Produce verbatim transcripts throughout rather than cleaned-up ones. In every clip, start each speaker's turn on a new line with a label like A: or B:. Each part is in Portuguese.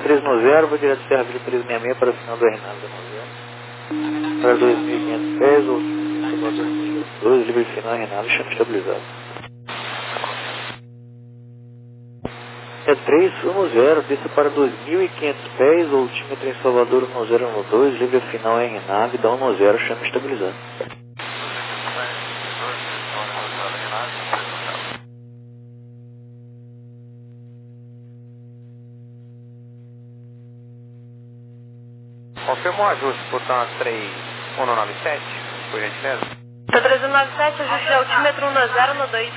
A: três no zero, vou direto Serra Vila três seis seis para o final do R nove no zero. Para dois mil e quinhentos pés, ou dois, livre final R nove, chama estabilizado. É três no zero, desça para dois mil e quinhentos pés, ou time trem Salvador no zero no dois, livre final R nove, dá um no zero, chama estabilizado.
B: Confirma o ajuste por trans três um nove sete, por gentileza.
C: três um nove sete, ajuste de altímetro um no zero no dois.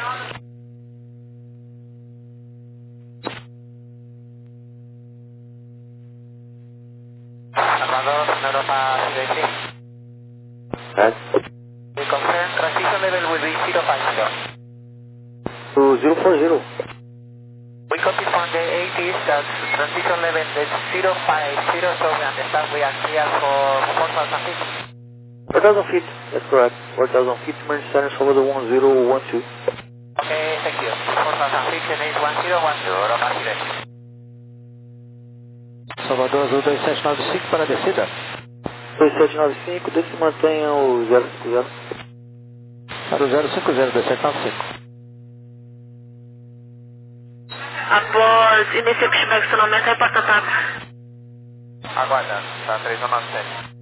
B: Salvador, Europa City.
A: Right.
B: We confirm transition level will be zero five zero.
A: O zero four zero.
B: We copy from the eighties that transition level is zero five zero, so we understand we are clear for four thousand feet.
A: four thousand feet, that's correct. four thousand feet, emergency center Salvador one zero one two.
B: Okay, thank you. four thousand feet, eight one zero one zero, Europa City.
D: Salvador Azul dois sete nove cinco para a descida.
A: dois sete nove cinco, desde que mantenha o zero cinco zero.
D: Para o zero cinco zero dois sete nove cinco.
C: Após início de estacionamento, reporta TAP.
B: Aguardando, tá três um nove sete.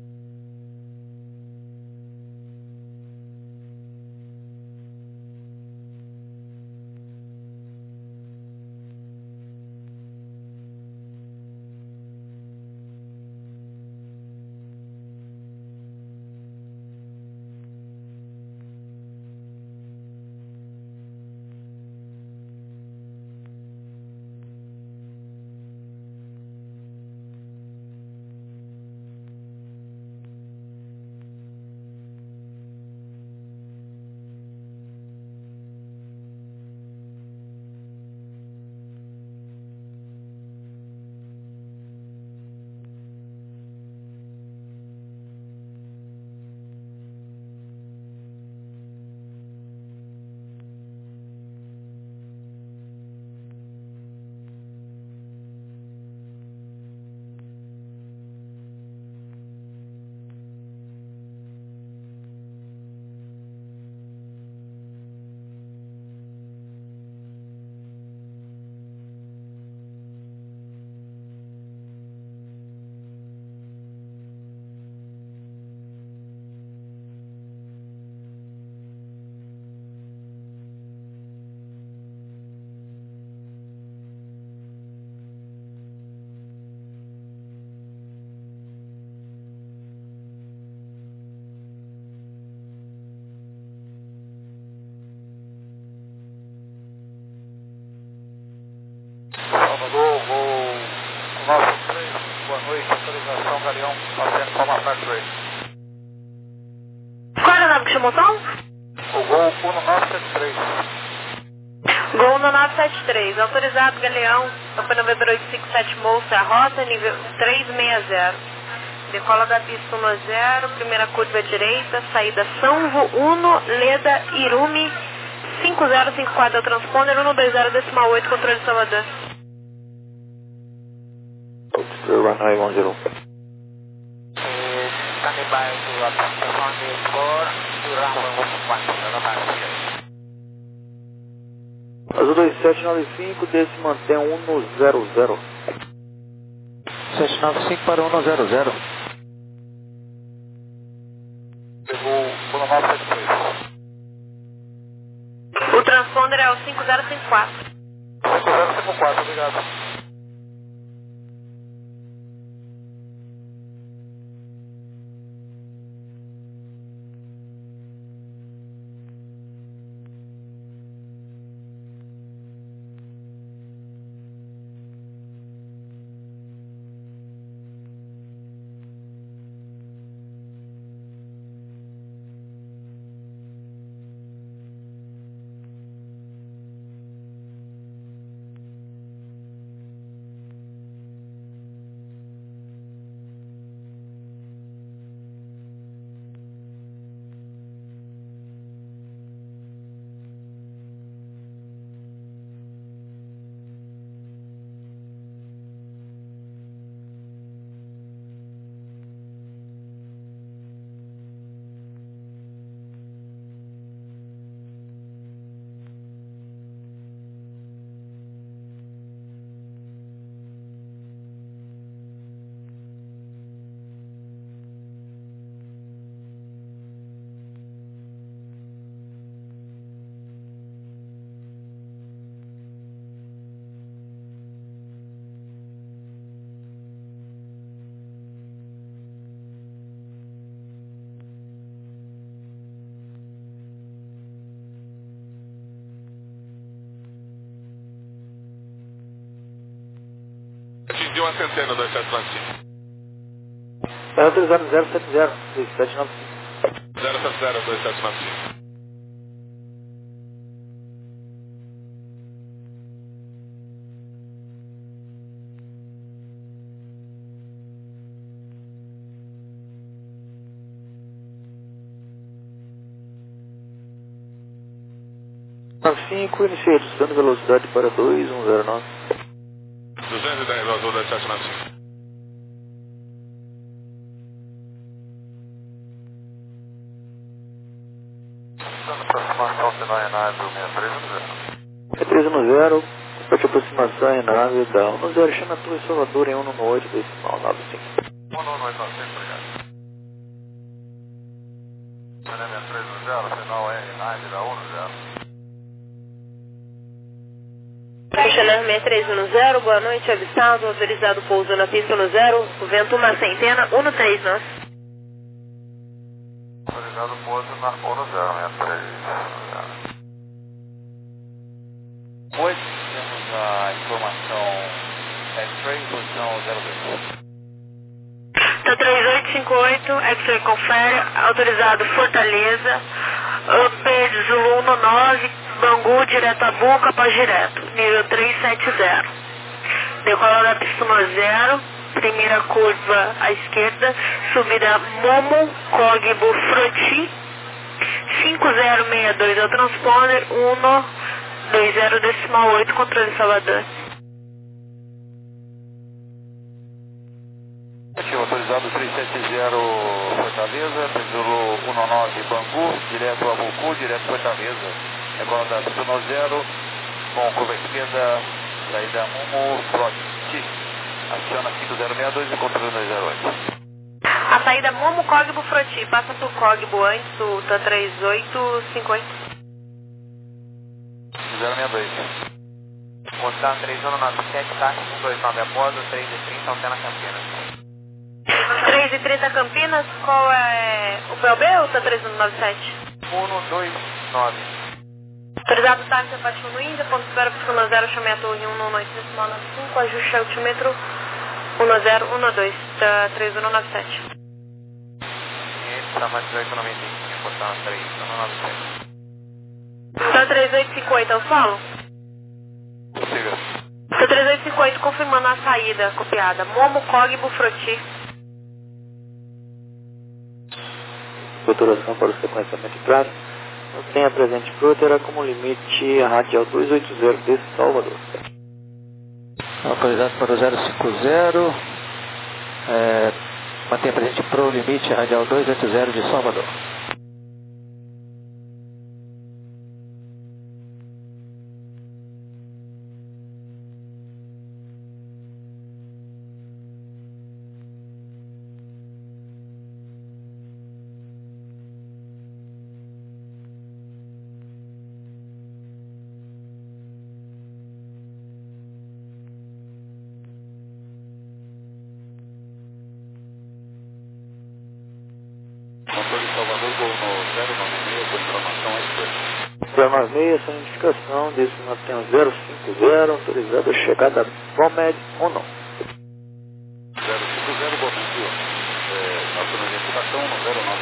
B: Salvador, voo nove três, boa noite, autorização Galeão, fazendo Palma Factory.
C: Qual era o nome que chamou o som?
B: O voo Uno nove sete três.
C: Gol no nove sete três, autorizado Galeão, Papa November oito cinco sete Moça, rota nível três seis zero. Decola da pista um zero, primeira curva direita, saída São Uno, Leda, Irumi, cinco zero cinco quatro é o transponder, um dois zero decimal oito, controle de Salvador.
A: Runway one zero.
B: Standing by to approach the runway four to runway one zero.
A: Azul dois sete nove cinco, desce mantém um no zero zero.
D: sete nove cinco para um no zero zero.
B: Pegou Uno nove sete três.
C: O transponder é o cinco zero cinco quatro.
B: cinco zero cinco quatro, obrigado.
E: Pediu uma centena dois sete nove cinco.
A: É autorizado zero sete zero dois sete nove cinco.
E: zero sete zero dois sete nove cinco.
A: nove cinco, iniciei redução de velocidade para dois um zero nove.
E: duzentos e dez azul dois sete nove cinco. Aproximação sinal Enave
A: é três um zero, repete aproximação em nave da um zero, chama a Torre Salvador em um oito, decimal nove cinco.
E: um oito nove cinco, obrigado. Elemento três um zero, sinal é Enave da um zero.
C: Chanel seis três um zero, boa noite, avistado, autorizado pouso na pista no zero, vento uma centena, um três, nós.
E: Autorizado pouso na um zero, seis três.
F: Oi, temos a informação X-Ray, posição zero dois.
C: Tá três oito cinco oito, X-Ray confere, autorizado Fortaleza, Upper Zulu nove, Bangu, direto a Buca, para direto, nível três sete zero. Decolar da pista no zero, primeira curva à esquerda, subida Momo, Código Froti, cinco zero seis dois é o transponder, um dois zero decimal oito, controle Salvador.
F: Ativo autorizado três sete zero Fortaleza, Zulu um nove Bangu, direto a Bucu, direto Fortaleza. Agora da pista no zero, com curva esquerda, saída Momo, Froti. Aciona cinco zero seis dois e controle dois zero oito.
C: A saída Momo, Código Froti, passa por Código antes do T três oito cinco oito.
F: zero seis dois.
B: Moção três um nove sete, taxa um dois nove após, três e trinta, Altena Campinas.
C: três e trinta Campinas, qual é o P O B ou T três um nove sete?
B: um dois nove.
C: Autorizado táxi a partir do Índia, ponto espera pista no zero, chamei a torre um oito decimal nove cinco, ajuste altímetro um zero um dois, T três um nove sete.
B: Esse está mais dezoito noventa e cinco, moção três um nove sete.
C: T três oito cinco oito, é o solo?
F: Siga.
C: T três oito cinco oito, confirmando a saída copiada. Momo, Código Froti.
A: Futuração para o sequenciamento de prazo. Tenha presente Pro terá como limite a radial duzentos e oitenta de Salvador.
D: Autorizado para o zero cinco zero. É, mantenha presente Pro limite a radial duzentos e oitenta de Salvador.
F: Controle Salvador, gol no zero nove seis, com informação X-Ray.
A: zero nove seis, essa identificação desse mantém zero cinco zero, autorizado a chegada Bomed ou não.
F: zero cinco zero, Bomendio. É, nossa identificação no zero nove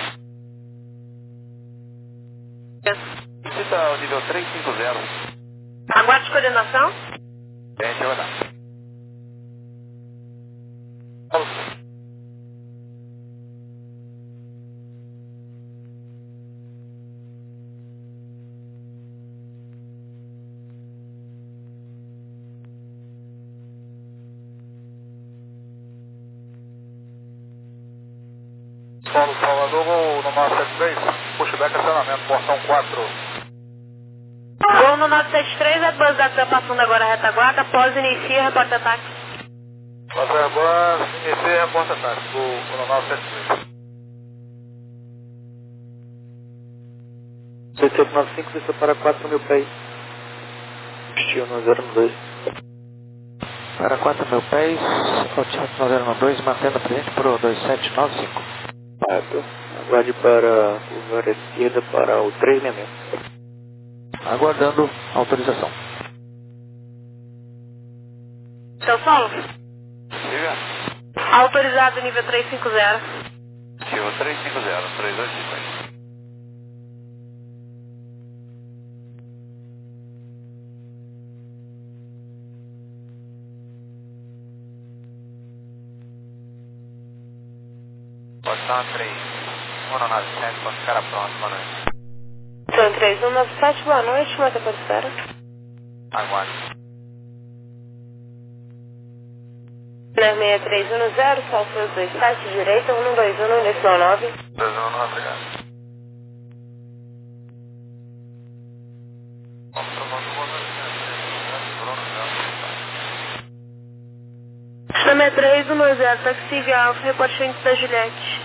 F: seis. Visita o nível três cinco zero.
C: Aguarde coordenação.
F: A gente vai dar.
E: Paulo Salvador, no nove sete três, pushback acionamento, portão quatro.
C: Gol no nove sete três, a bus da está passando agora a retaguarda, após inicia, reporta ataque.
E: Nossa Airbus, inicia e reporta táxi, no nove sete três.
A: seis sete nove cinco, vista para quatro mil pés. Estilo no zero dois.
D: Para quatro mil pés, altímetro no zero dois, mantendo presente Pro dois sete nove cinco.
A: Quatro. Aguarde para o lugar esquerda para o três seis seis.
D: Aguardando autorização.
C: Seu solo? Autorizado nível trezentos e cinquenta.
F: Nível trezentos e cinquenta, três dois cinco aí. Botão três, um nove sete, com cara pronto, boa noite.
C: Botão três um nove sete, boa noite, como é que eu posso espera?
F: Aguarde.
C: seis três um zero, Salto dois sete, direita, um dois um, decimal nove.
F: dois um nove, obrigado.
C: seis três um zero, taxi Alfa, reporte frente da Juliette.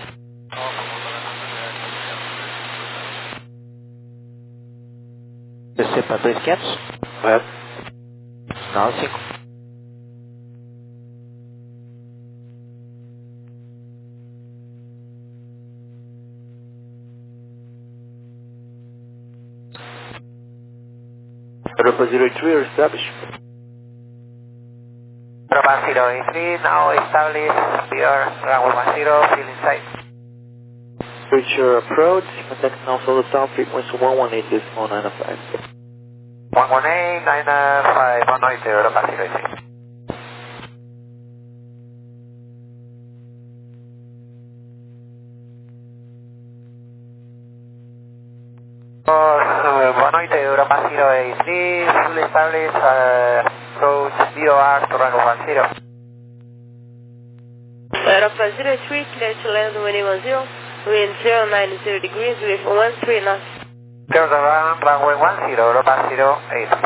D: Descer para dois mil e quinhentos.
A: Correto.
D: Sinal cinco.
A: Europa zero eight three, established.
B: Europa zero eight three, now established, we are runway one zero, fill inside.
A: Reach your approach, contact now solo town, frequency one one eight decimal nine five.
B: one one eight, nine five, one noite, Europa zero eight three. Uh, boa noite, Europa zero eight three, full established, uh, approach zero R to runway one zero.
C: Europa zero eight three, clear to land one one zero, wind zero nine zero degrees with one three knots.
B: Clear the run, runway one zero, Europa zero eight three.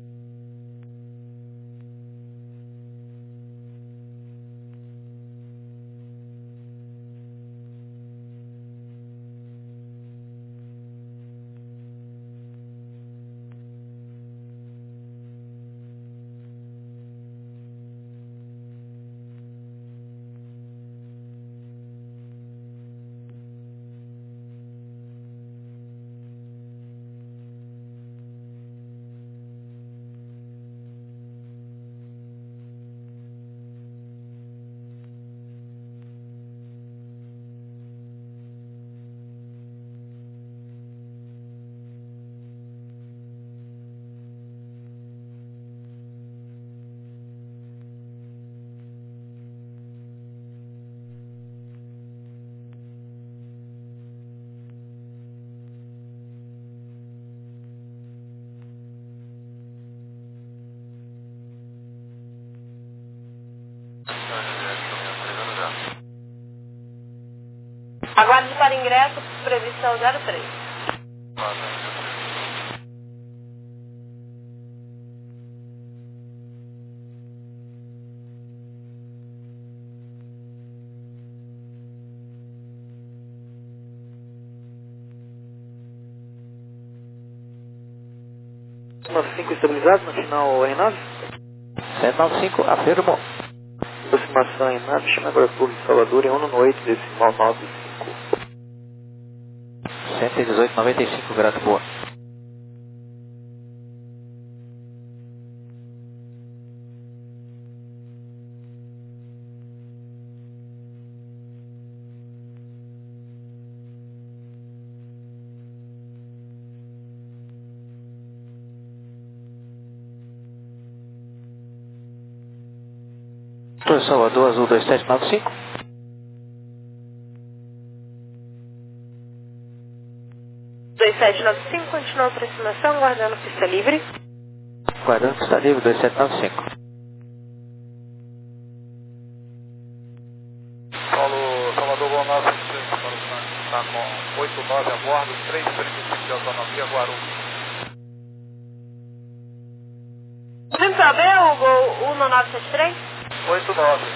C: Aguarde para ingresso, previsão zero três.
A: nove cinco estabilizado no final R nove.
D: sete nove cinco, afirmo.
A: Aproximação em nave, chama agora por Salvador em um noite decimal nove cinco.
D: cento e dezoito, noventa e cinco, grato boa. Torre Salvador, Azul dois sete nove cinco.
C: dois sete nove cinco, continua a aproximação, guardando pista livre.
D: Guardando pista livre, dois sete nove cinco.
E: Paulo, Salvador Gol nove sete seis, está com oito nove a bordo, três trinta e cinco de autonomia, Guarulhos.
C: Vem saber o gol um nove sete três?
E: oito nove.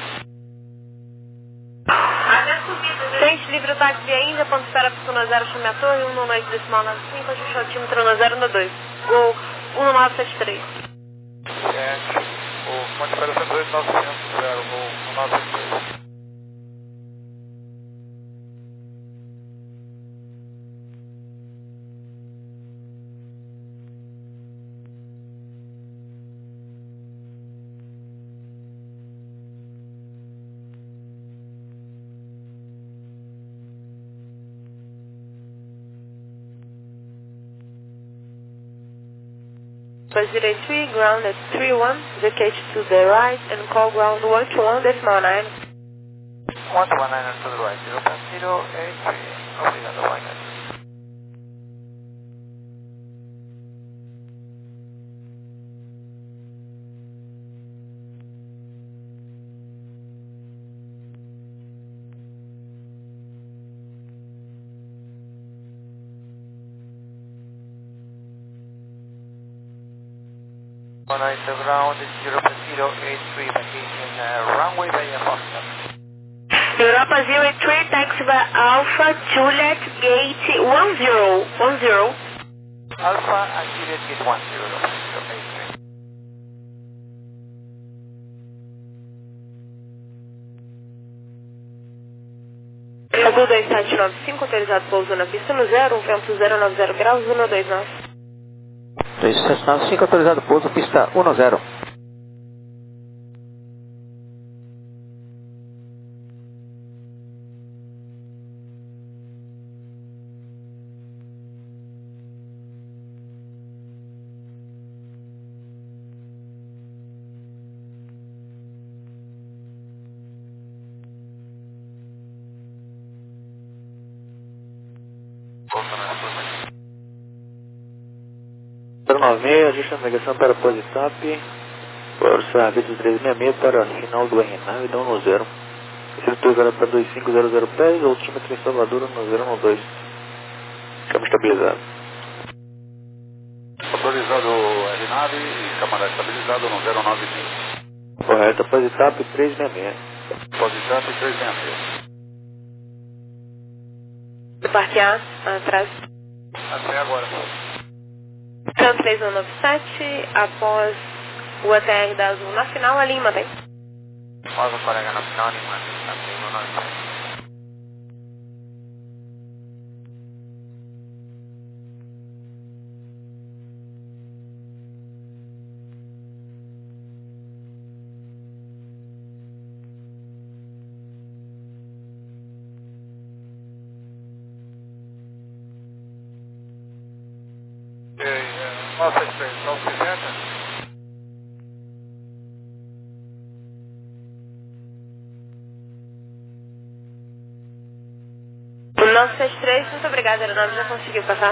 C: Tente livre o táxi ainda, ponto espera para zero, chame a torre, um noite decimal nove cinco, ajustou o time trono zero no dois. Gol um nove sete três.
E: Sete, o ponte espera cento e dois, novecentos, zero, Gol um nove sete três.
C: Bus direct three, ground at three one, vacate to the right and call ground one two one decimal nine.
B: one two one nine to the right, zero point zero eight three, obrigado, Wagner. one nine to ground, zero point zero eight three, vacation uh, runway by Foxtrot.
C: Europa zero eight three, taxi by Alpha, Juliet, gate one zero, one zero.
B: Alpha and Juliet gate one zero, zero eight three.
C: Azul dois sete nove cinco, autorizado pouso na pista no zero, um vento zero nove zero graus, um dois nove.
D: dois sete nove cinco, autorizado pouso, pista um zero.
A: zero nove seis, ajuste a navegação para Positap, para o serviço trezentos e sessenta e seis para a final do R nove, dão no zero. Estrutura agora para dois cinco zero zero pés, altímetro em Salvador no zero um dois. Câmbio estabilizado.
F: Autorizado R nove e câmara estabilizado no zero nove cinco.
A: Correto, Positap trezentos e sessenta e seis.
F: Positap trezentos e sessenta e seis.
C: Parque A, atrás.
E: Até agora.
C: Can três um nove sete, após o A T R da Azul na final, a Lima tem.
B: Após o colega na final, Lima, está três um nove sete.
E: Nossa, expressão cinquenta.
C: O nove sete três, muito obrigada, aeronave já conseguiu passar.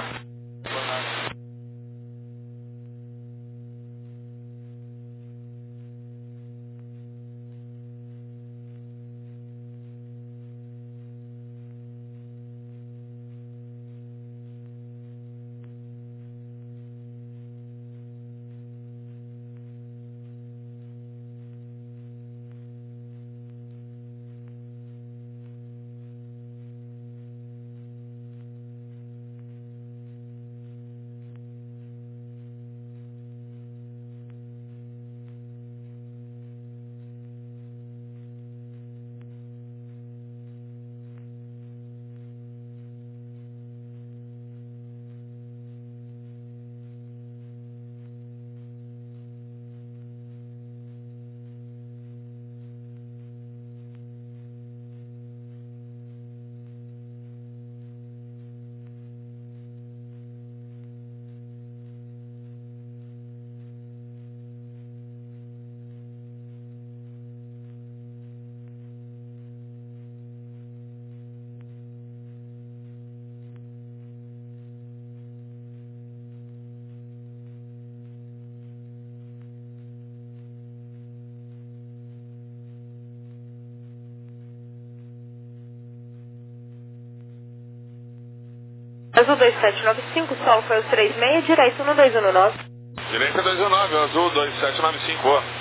C: Azul dois sete nove cinco, solo foi o três seis, direito no dois um nove.
F: Direita dois um nove, Azul dois sete nove cinco.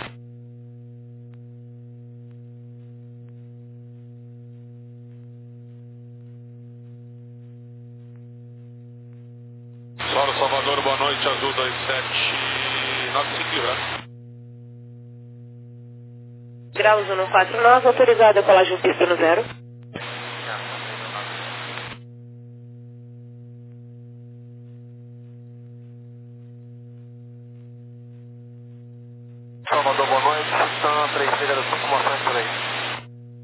F: Solo Salvador, boa noite, Azul dois sete nove cinco, livrar.
C: Graus um quatro nove, autorizado a colagem pista no zero.
B: Salvador, boa noite, Sun três três zero cinco, mostrando por aí.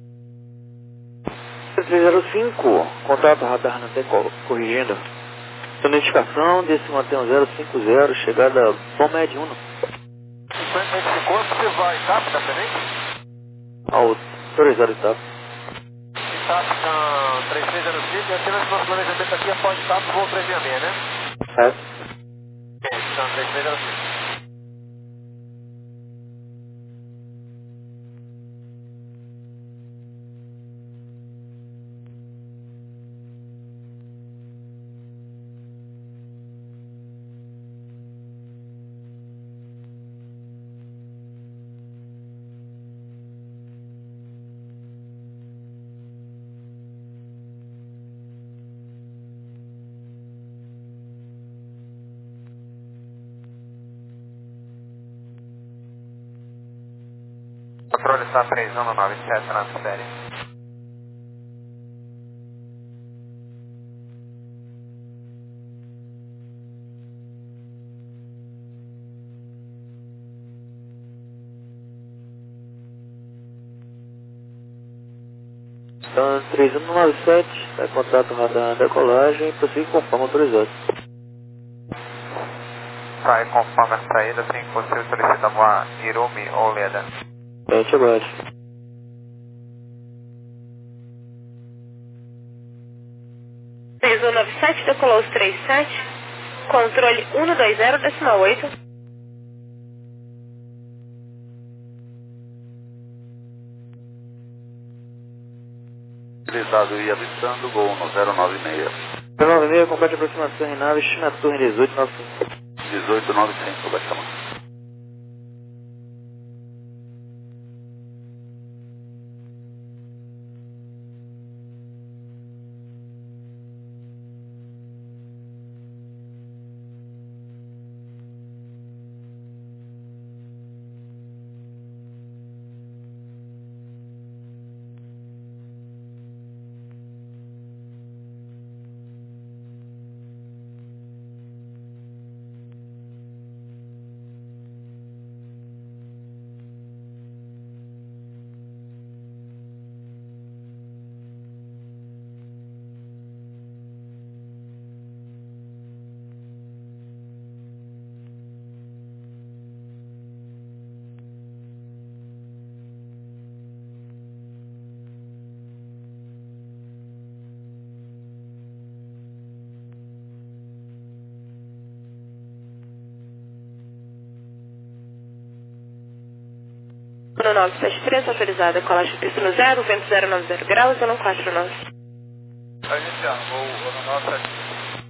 A: três zero cinco, contato radar não tem co- corrigindo. Identificação, desse mantém zero cinco zero, chegada Bom Med Uno.
F: Esse corpo você vai TAP da frente?
A: Autorizado TAP.
F: TAP na três três zero cinco, e aqui nós nosso planejamento aqui é pode TAP voo três seis seis, né?
A: É.
F: É, então três três zero cinco. Controle está três um nove sete, transfere.
A: Então, três um nove sete, é contato radar decolagem, prossiga conforme autorizado.
F: Sai conforme a saída, assim que possível solicitamos a Irumi ou Leda.
A: Gente, aguarde.
C: três um nove sete, decolou os três sete, controle um dois zero, decimal oito.
F: Utilizado e avistando, gol no zero nove seis.
A: zero nove seis, complete aproximação em nave, estima torre dezoito nove cinco.
F: dezoito nove cinco, vai chamar.
C: um nove sete três, autorizada, colagem pista no zero, vento zero nove zero graus, zero quatro nove.
E: Tá iniciando, vou no nove sete três.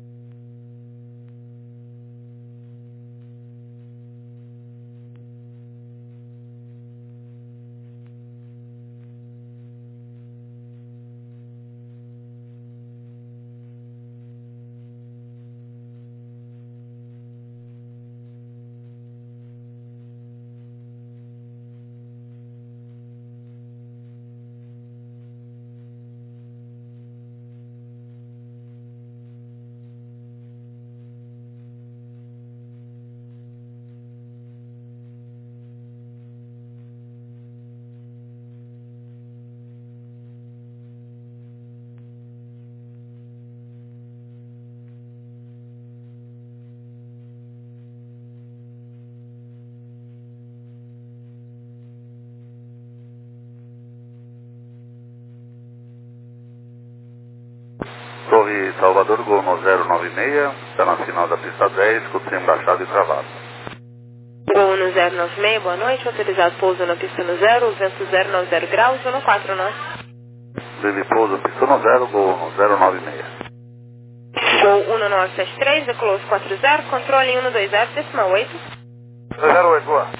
F: Torre Salvador, gol no zero nove seis, está na final da pista dez, com o trem baixado e travado.
C: Gol no zero nove seis, boa noite, autorizado pouso na pista no zero, vento zero nove zero graus, zero quatro nove.
F: Lili pouso, pista no zero, gol no zero nove seis.
C: Gol um nove sete três, decolou os quatro zero, controle um dois zero, decimal oito.
E: zero oito, boa.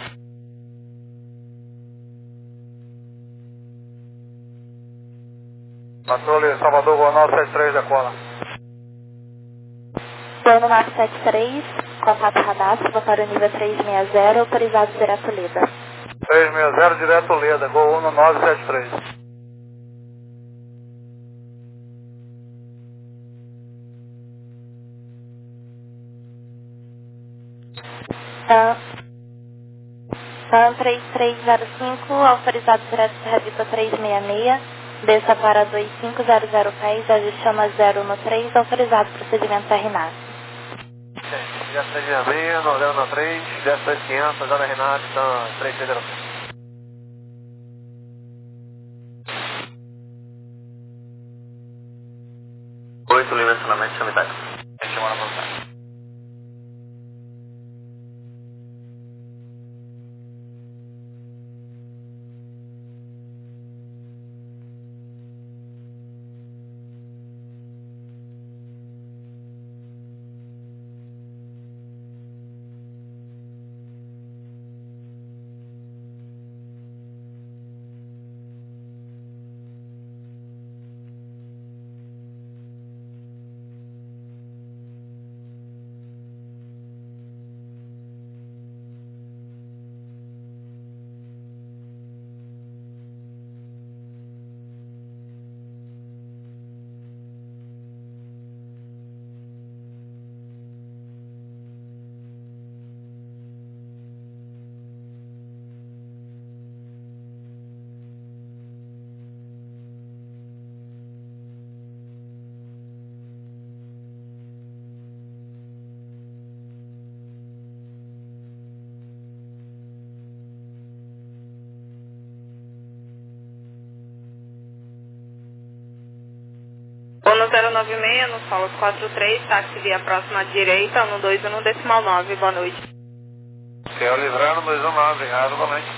E: Controle Salvador, gol nove sete três, decola.
G: Gol nove sete três, contato radar, suba para o nível três seis zero, autorizado direto Leda.
E: três seis zero, direto Leda, gol um nove sete três.
G: Tan, Tan três três zero cinco, autorizado direto Revista três seis seis, desça para dois cinco zero zero pés, ajuste chama zero no três, autorizado procedimento R N A V.
E: Jet três seis seis, nove zero nove três, Jet dois quinhentos, Jovem Renato, então três seis zero seis.
A: oito, dimensionamento sanitário.
F: Chamando para você.
C: Ono zero nove seis, no Solos quatro três, táxi via próxima à direita, um dois um decimal nove, boa noite.
E: Senhor Livrano, dois um nove, obrigado, boa noite.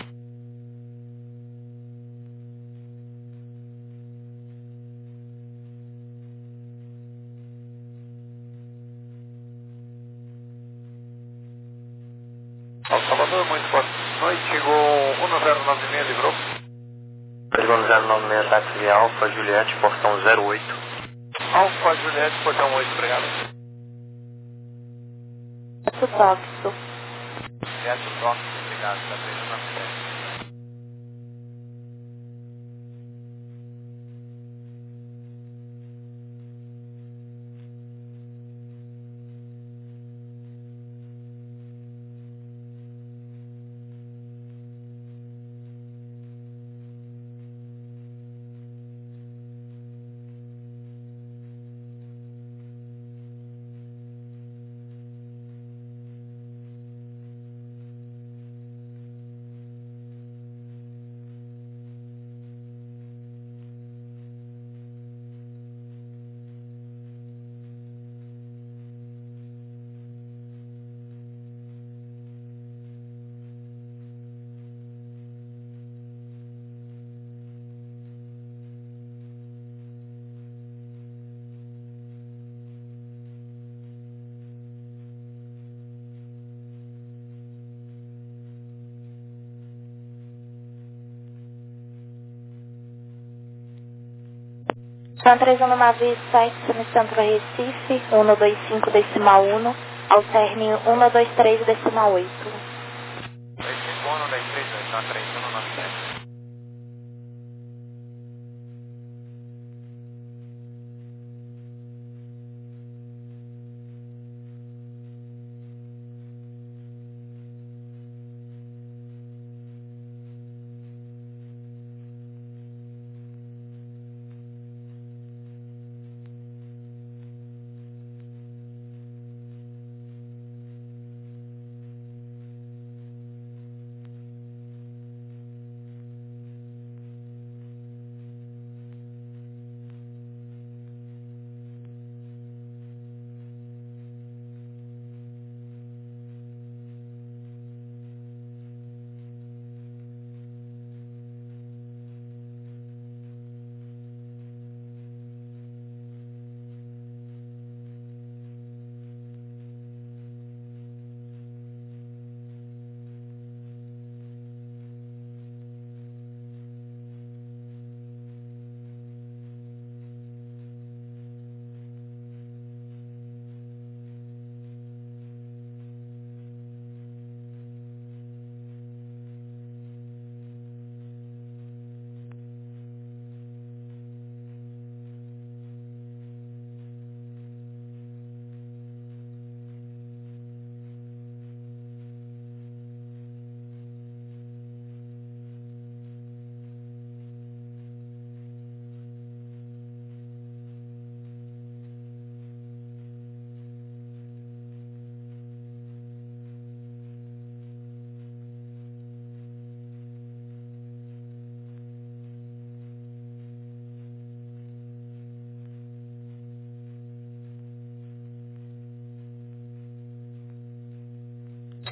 E: Ao Salvador, muito boa noite, chegou um zero nove seis, livrou.
A: Perigão zero nove seis, táxi via Alfa Juliette, portão zero oito.
E: Alfa Juliette, portão oito, obrigado.
G: Jet Tóquio.
F: Jet Tóquio, obrigado, tá três um nove três.
G: São três um nove sete, no centro Recife, um dois cinco decimal um, ao término um dois três decimal oito.
F: dois cinco um, dois três dois, então três um nove sete.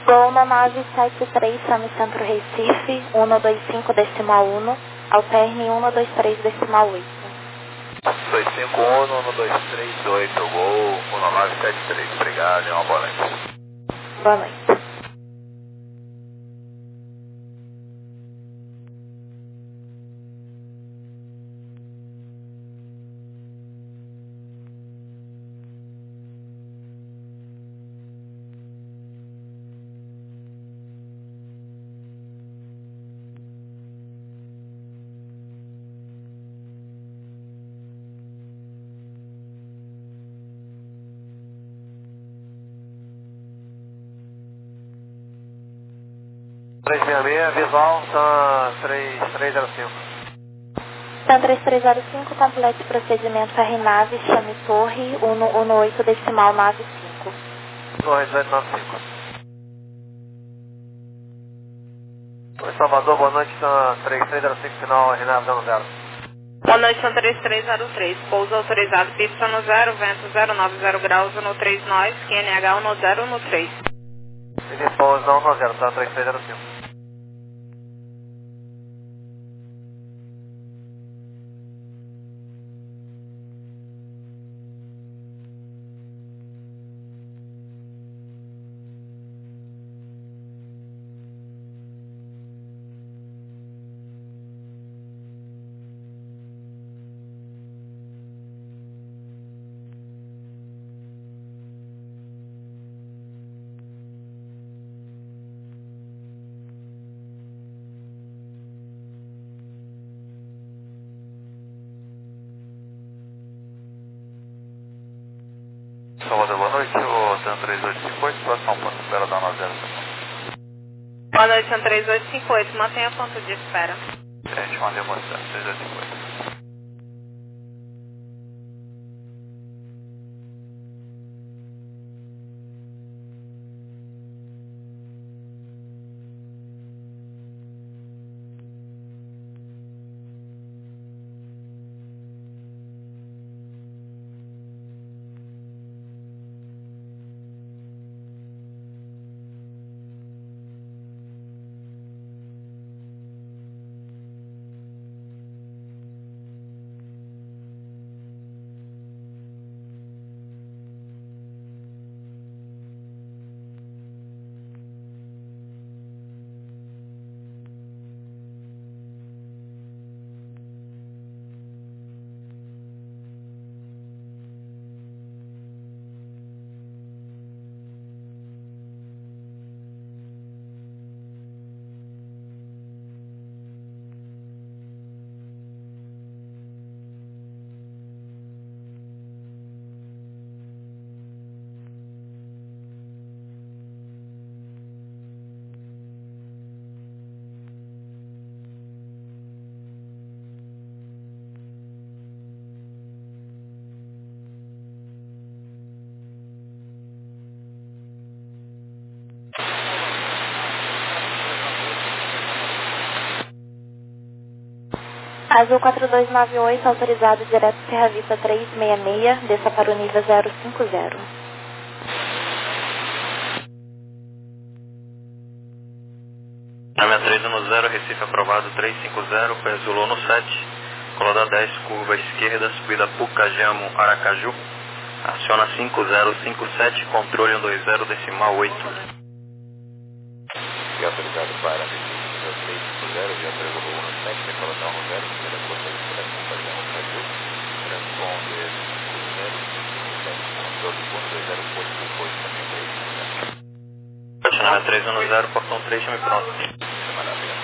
G: Gol no nove sete três, Sami Centro Recife, um dois cinco decimal um, alterne um dois três decimal oito.
F: dois cinco um, um dois três oito, gol um nove sete três, obrigado e uma boa noite.
G: Boa noite.
B: três seis seis, visual, Sun três três zero cinco.
G: Sun três três zero cinco, complete procedimento R nave, chame torre, um um oito decimal nove cinco.
B: um oito oito nove cinco. Oi, Salvador, boa noite, Sun três três zero cinco, final R nave dando zero.
C: Boa noite, Sun três três zero três, pouso autorizado, pista no zero, vento zero nove zero graus, no três nós, Q N H um zero no três.
B: E depois não no zero, Sun três três zero cinco.
F: Salvador, boa noite, o Sun três oito cinco oito, próximo ponto de espera da nove zero.
C: Boa noite, Sun três oito cinco oito, mantenha ponto de espera.
F: Gente, uma demonstração, três oito cinco oito.
G: Azul quatro dois nove oito, autorizado direto Serra Vista três seis seis, desça para o nível zero cinco zero.
A: Nome três um zero, Recife aprovado três cinco zero, P Zulu no sete, colada dez, curva esquerda, subida Pucajamo, Aracaju, aciona cinco zero cinco sete, controle um dois zero decimal oito.
F: E autorizado para três cinco zero, via três um no sete, decolação no zero, primeira curva esquerda, Pucajamo, Aracaju, transponder cinco zero cinco sete, controle um dois zero oito, depois também três cinco zero.
A: Nome três um zero, portão três, chame pronto.
F: Maravilha.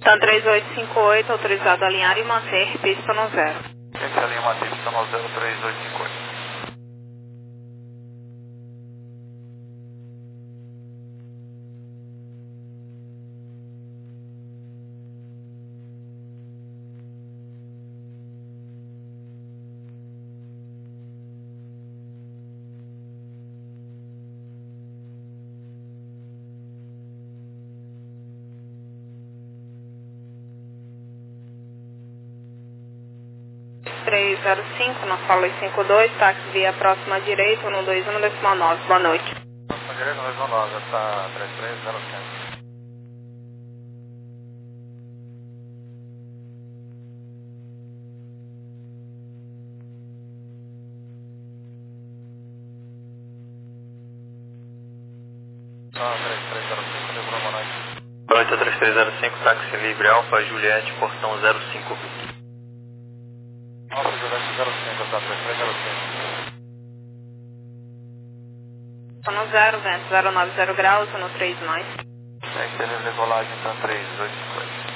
C: Tan três oito cinco oito, autorizado a alinhar e manter pista no zero.
F: Gente, alinha manter pista no zero três oito cinco oito.
C: três zero cinco, na sala cinco dois, táxi via próxima direita, um dois um, decimal nove, boa noite.
F: Próxima direita, um dois um nove, está três três zero cinco. Ah, três três zero cinco, lembrou, boa noite.
A: Boa noite, três três zero cinco, táxi livre Alfa Juliette, portão zero cinco.
F: Alfa Juliette zero cinco, tá três três zero cinco.
C: Tô no zero, vento zero nove zero graus, tô no três mais.
F: Taxi livre decolagem, então três oito cinco oito.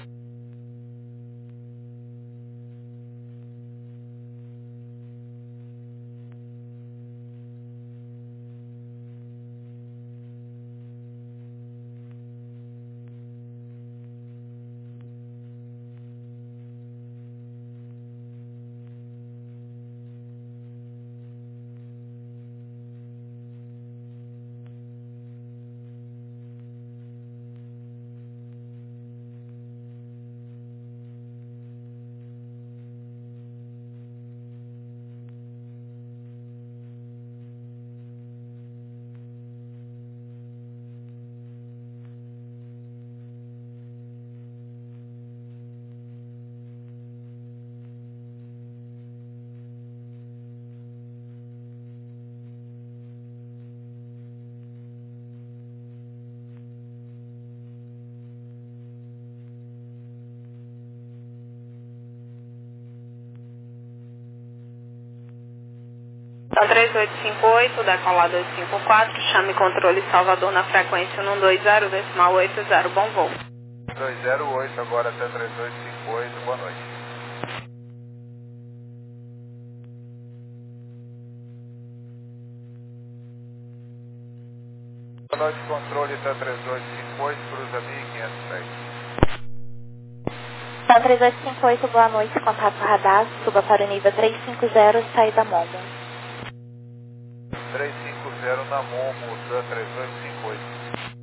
C: Então três oito cinco oito, decolar dois cinco quatro, chame controle Salvador na frequência um dois zero, decimal oito zero, bom voo.
F: dois zero oito, agora até três oito cinco oito, boa noite. Boa noite, controle até três oito cinco oito, cruza mil e quinhentos pés.
G: Tan três oito cinco oito, boa noite, contato radar, suba para o nível três cinco zero, saída Momo.
F: três cinco zero na Momo, da três oito cinco oito.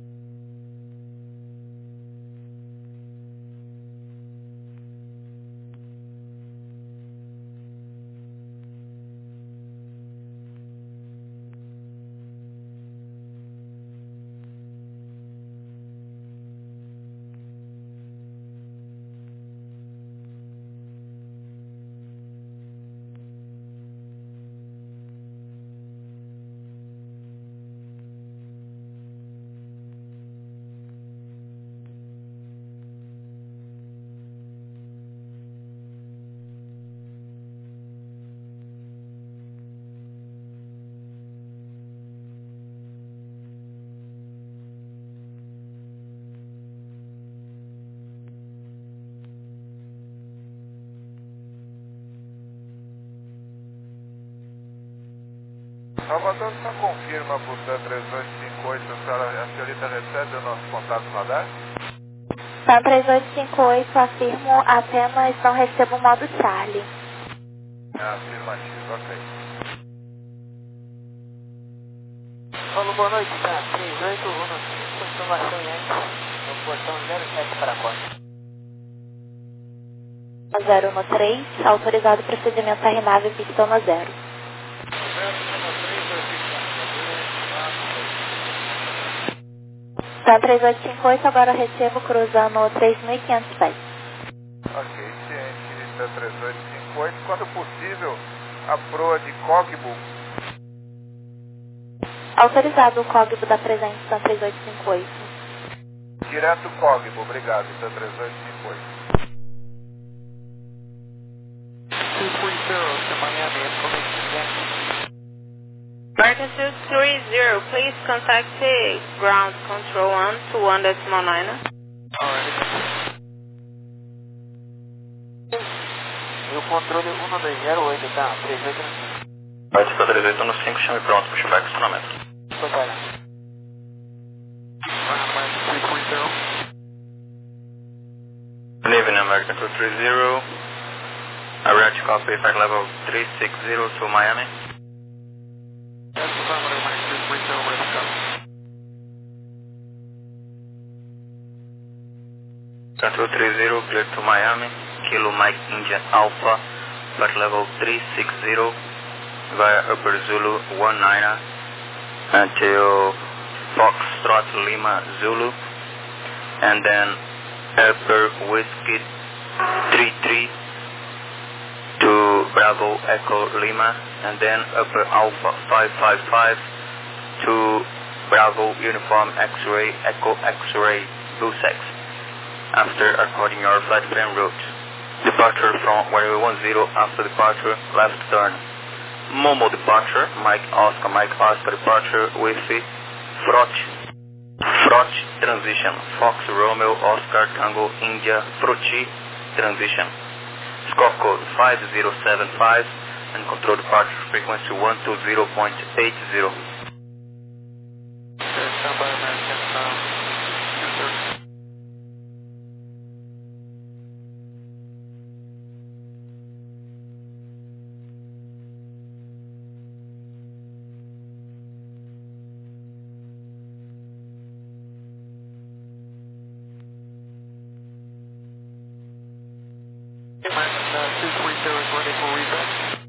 F: Salvador, só confirma por Tan três oito cinco oito, a, senhora, a senhorita recebe o nosso contato radar?
G: Tan três oito cinco oito, afirmo, apenas não recebo o modo Charlie.
F: Ah, afirmativo, ok.
B: Alô, boa noite, tá? três oito um cinco, informação Yankee, no portão zero sete para quatro.
G: zero no três, autorizado procedimento R-Nave, pistão no zero. Tan três oito cinco oito, agora recebo cruzando três mil e quinhentos pés.
F: Ok, ciente, Tan três oito cinco oito, quando possível, a proa de Cogbo.
G: Autorizado o código da presença Tan três oito cinco oito.
F: Direto Cogbo, obrigado, Tan três oito cinco oito.
C: American two three zero, please contact the ground control one to one decimal nine.
F: Alright.
B: controle um dois zero oito, tá? três oito no cinco.
A: Vai para três oito no cinco, chame pronto, puxa back, estacionamento.
B: Foi para lá.
A: Good evening, American two three zero. I read to copy flight level three six zero to Miami.
E: That's the time of American two three zero, ready to go.
A: two three zero, clear to Miami. Kilo Mike India Alpha, flight level three six zero via Upper Zulu one nine until Foxtrot Lima Zulu, and then Upper Whiskey three three to Bravo Echo Lima, and then Upper Alpha five five five to Bravo Uniform X-Ray Echo X-Ray Busex, after according your flight plan route. Departure from one one zero after departure, left turn. Momo departure, Mike Oscar, Mike Oscar departure with Frot, Frot transition, Fox Romeo Oscar Tango India Frutti transition. Scope code five zero seven five and control departure frequency one two zero point eight zero.
E: Okay, stand by American um, two thirty. two three zero is ready for reset.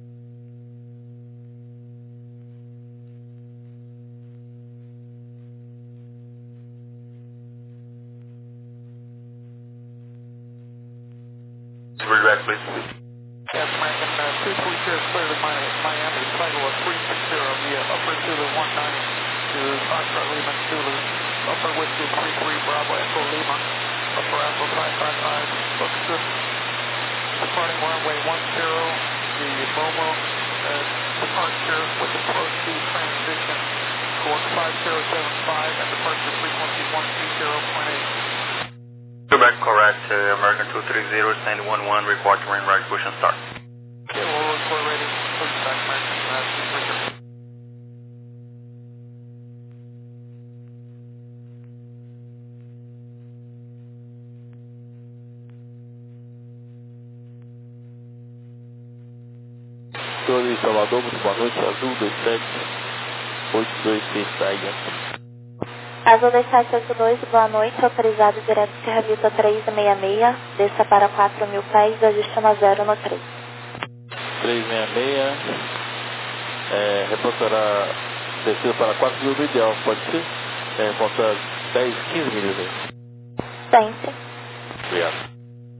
A: Redirect, please.
E: Yes, American uh, two three zero is clear to Miami, cycle of three six zero via Upper Zulu one nine to Foxtrot Lima Zulu, Upper Whiskey three three Bravo Echo Lima, Upper Alpha five five five, Fox departing runway one zero, the Momo uh, departure with approach to transition code five zero seven five and departure frequency one two zero point eight.
A: Quebec correct, uh, American two three zero, stand one one, report to rain right, push and start.
E: Okay, well, we're ready. Push back, American uh, two three zero.
H: Torre Salvador, muito boa noite, Azul dois sete oito dois seis Tiger.
G: Azul dois sete oito dois, boa noite, autorizado direto Sierra Vista três seis seis, desça para quatro mil pés, ajuste a zero no três.
H: três seis seis, é, reportará descida para quatro mil do ideal, pode ser? É, falta dez, quinze milhas aí.
G: Sempre.
H: Obrigado.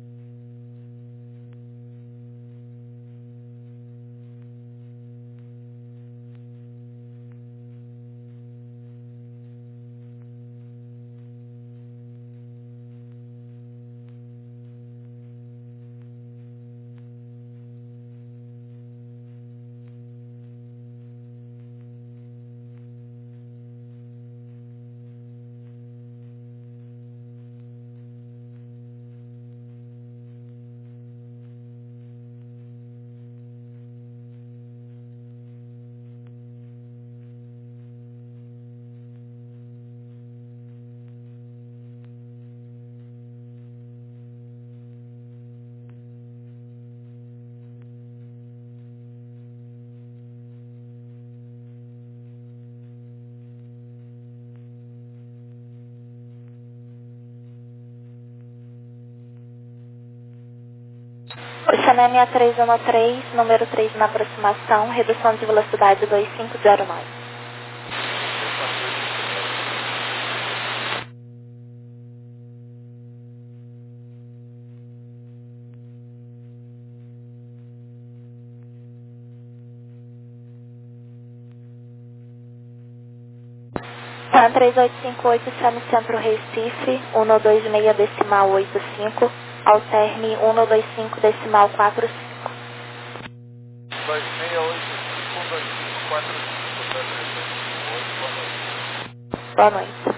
G: Oceané seis três um três, número três na aproximação, redução de velocidade dois cinco zero nove. Pan três oito cinco oito, chame Centro Recife, um dois seis decimal oito cinco, alterne um dois cinco decimal quatro cinco.
E: dois seis oito cinco, um dois cinco quatro cinco.
G: Boa noite.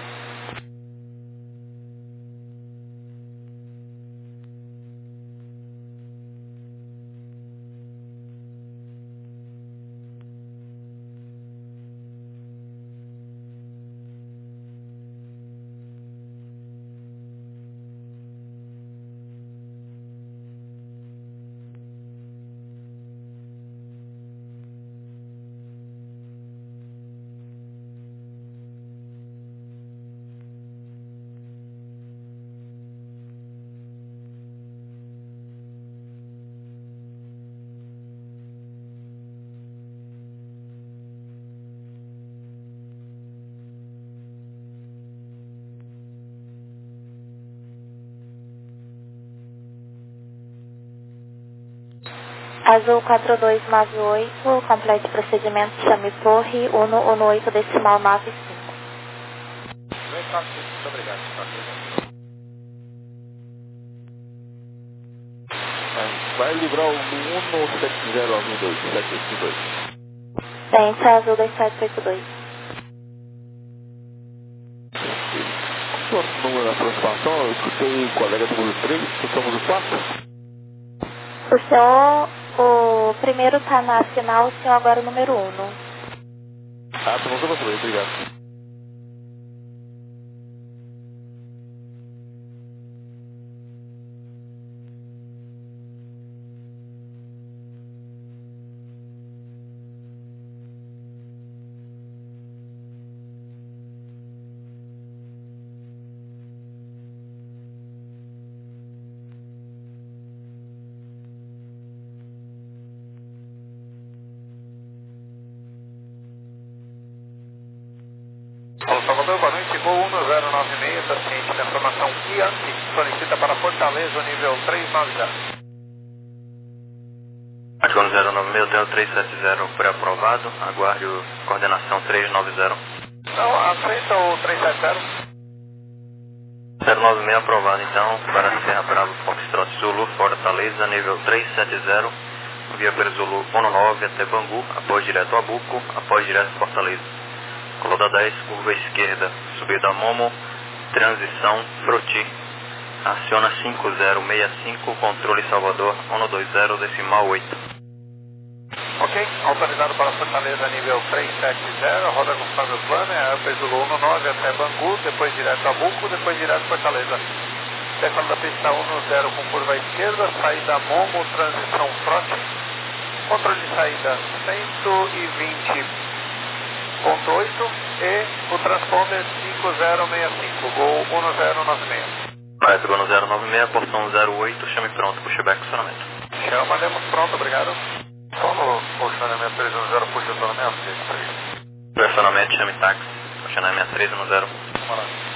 G: Azul quatro dois nove oito, complete procedimento, chame torre, um um oito decimal nove cinco.
F: Muito obrigado.
H: Vai livrar o um sete zero azul dois sete oito dois.
G: Ciência Azul dois sete oito dois.
H: Nosso número na aproximação, eu escutei o colega do número três, escutamos o quatro.
G: O senhor, o primeiro está na final, o senhor agora é o número um.
H: Ah, tá bom, tá bom, obrigado.
F: Alô, Salvador, boa noite. Gol um zero nove seis, paciente da informação Yankee, solicita para Fortaleza, nível três nove zero.
A: Gol zero nove seis, hotel três sete zero, pré-aprovado, aguarde o coordenação três nove zero.
F: Não, aceita o três sete zero.
A: zero nove seis aprovado, então, para Serra Bravo, Foxtrot Zulu, Fortaleza, nível três sete zero, via pelo Zulu um nove até Bangu, após direto a Buco, após direto a Fortaleza. Coloda dez, curva esquerda, subida Momo, transição Froti. Aciona cinco zero seis cinco, controle Salvador um dois zero decimal oito.
F: Ok, autorizado para Fortaleza, nível três sete zero, roda conforme o plano, é a Zulu um nove até Bangu, depois direto a Buco, depois direto a Fortaleza. Decola da pista um zero com curva esquerda, saída Momo, transição Froti. Controle de saída cento e vinte ponto oito e o transponder cinco zero seis cinco, Gol um zero nove seis.
A: Vai, Gol zero nove seis, portão zero oito, chame pronto, pushback, acionamento.
F: Chama, demos pronto, obrigado. Só no posicionamento três um zero, puxa acionamento, três.
A: Acionamento, chame táxi, acionamento três um zero.
F: Vamos lá.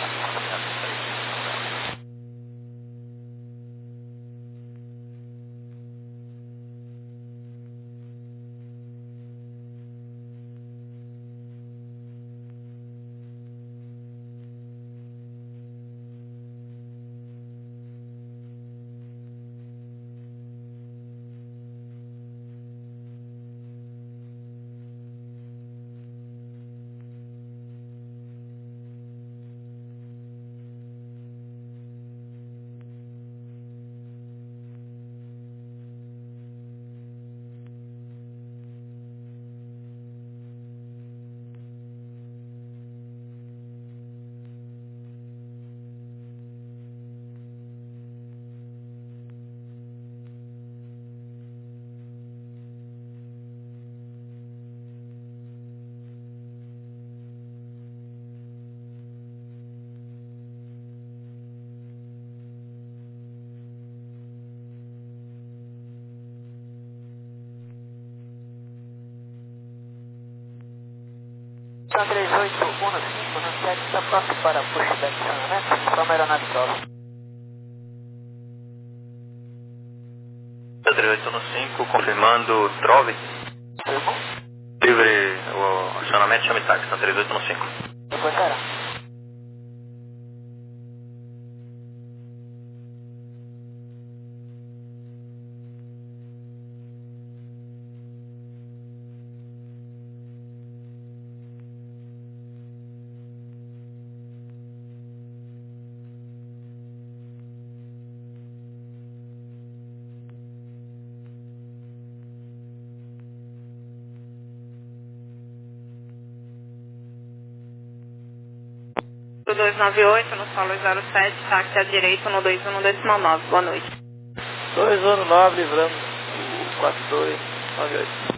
B: três oito um cinco, no sete está pronto para pushback acionamento, como aeronave solo.
A: três oito um cinco, confirmando Trove. Livre o acionamento, chame táxi, na três oito um cinco.
B: Reportará.
C: dois nove oito, no solo zero sete, táxi à direita, um dois um decimal nove. Boa noite.
D: dois um nove, livrando o quatro dois nove oito.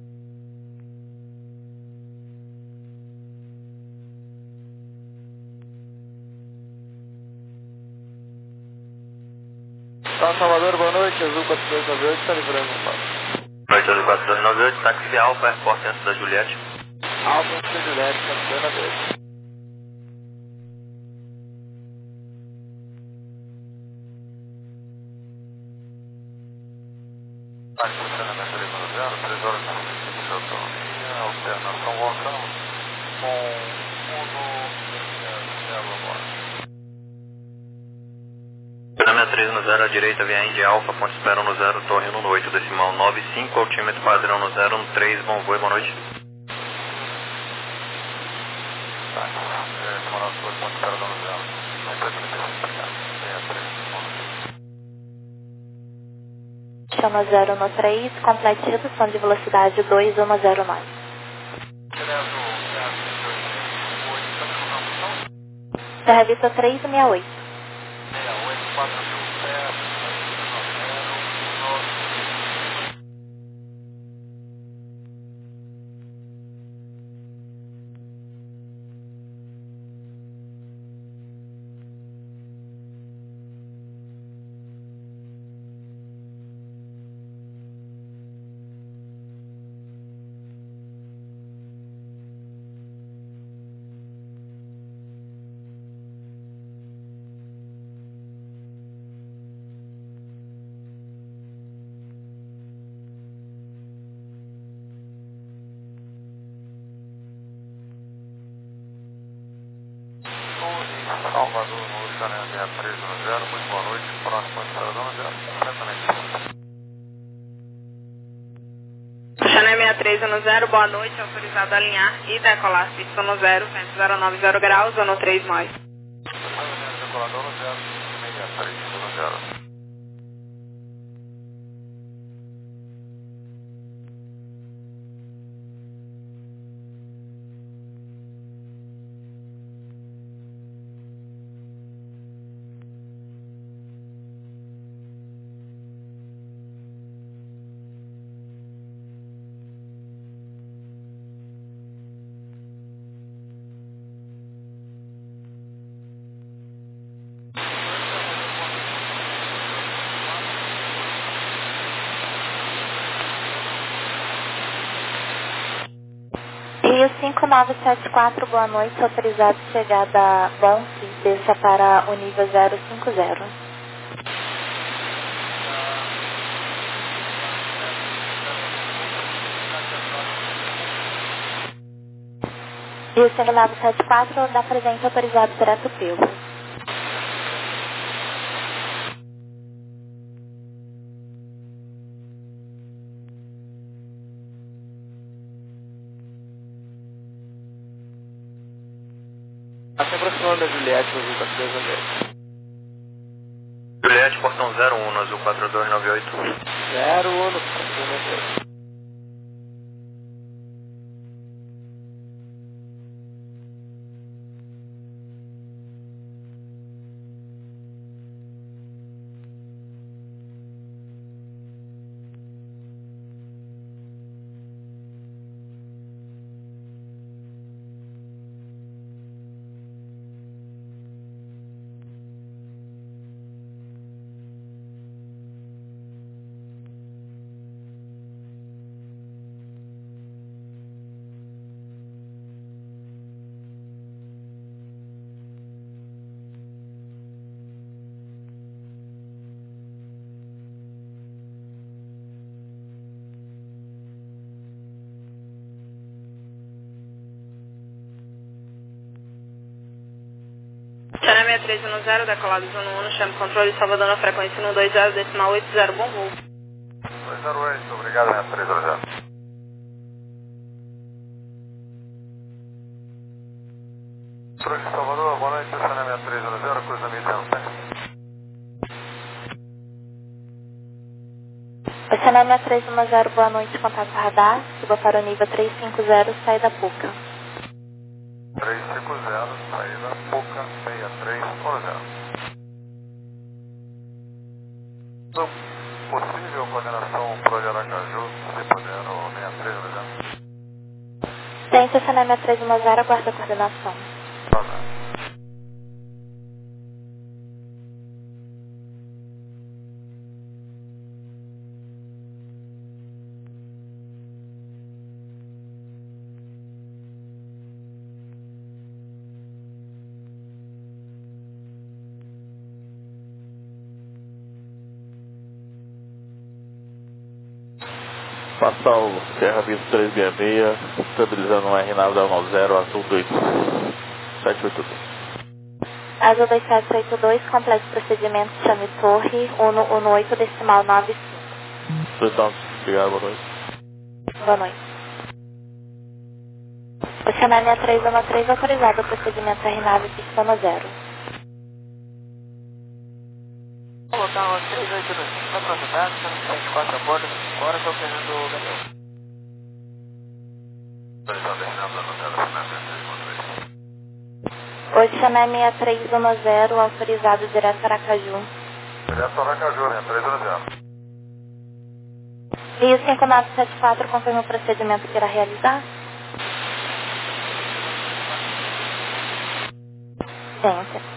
D: São Salvador, boa noite, Azul quatro dois nove oito, está livrando o quatro.
A: Noite, Azul quatro dois nove oito, táxi Alfa, airport dentro da Juliette.
D: Alfa, dentro da Juliette, quatro dois nove oito.
F: Vai, funcionamento.
A: Chame a três no zero à direita, via Indy Alfa, ponte espera no zero, torre no oito, decimal nove cinco, altímetro padrão no zero, no três, bom voo e boa noite.
F: Tá, é, decimal nove, ponte espera no zero, não pode me explicar, vem a três, bom noite.
G: Chama zero no três, complete redução de velocidade dois um zero nove. Da revista três sessenta e oito.
F: Salvador, no Chanel sessenta e três no zero, muito boa noite, próximo de Salvador no zero, completamente.
C: Chanel sessenta e três no zero, boa noite, autorizado a alinhar e decolar, pista no zero, vento zero nove zero graus, zona três mais.
F: Decolador no zero, sessenta e três no zero.
G: Rio cinco nove sete quatro, boa noite, autorizado chegada a Bonte, desça para o nível zero cinco zero. Rio cinco nove sete quatro, da presente autorizado direto pelo.
D: Está se aproximando da Juliette, no Azul quatro dois nove oito.
A: Juliette, portão zero um no Azul quatro dois nove oito.
D: zero um no quatro dois nove oito.
C: Chanel sessenta e três no zero, decolado zona um, chame controle Salvador na frequência no dois zero, decimal oito zero, bom voo.
F: dois zero oito, obrigado, sessenta e três no zero. Trouxe Salvador, boa noite, Chanel sessenta e três no zero, coisa mil cem.
G: O Chanel sessenta e três no zero, boa noite, contato radar, suba para o nível três cinco zero, saída Puca.
F: três cinco zero, saída Puca, sessenta e três no zero. Então, possível coordenação para o Aracaju, se puder, no sessenta e três no zero.
G: Tem seu Chanel sessenta e três no zero, aguarda a coordenação.
F: Tá bem.
H: Passar o Serra Vivo três seis seis, estabilizando um R nada no zero, azul dois sete oito dois.
G: Azul dois sete oito dois, complete procedimento, chame torre, um um oito decimal nove cinco.
H: Então, obrigado, boa noite.
G: Boa noite. O Channel seis três um três autorizado o procedimento R nove pistona zero.
B: Local três oito dois cinco, está aproximado, estamos vinte e quatro a bordo, agora estou operando o Galeão.
G: O Channel seis três um zero, autorizado direto para Aracaju.
F: Direto para Aracaju, né? três um zero.
G: Rio cinco nove sete quatro, confirma o procedimento que irá realizar? Sim,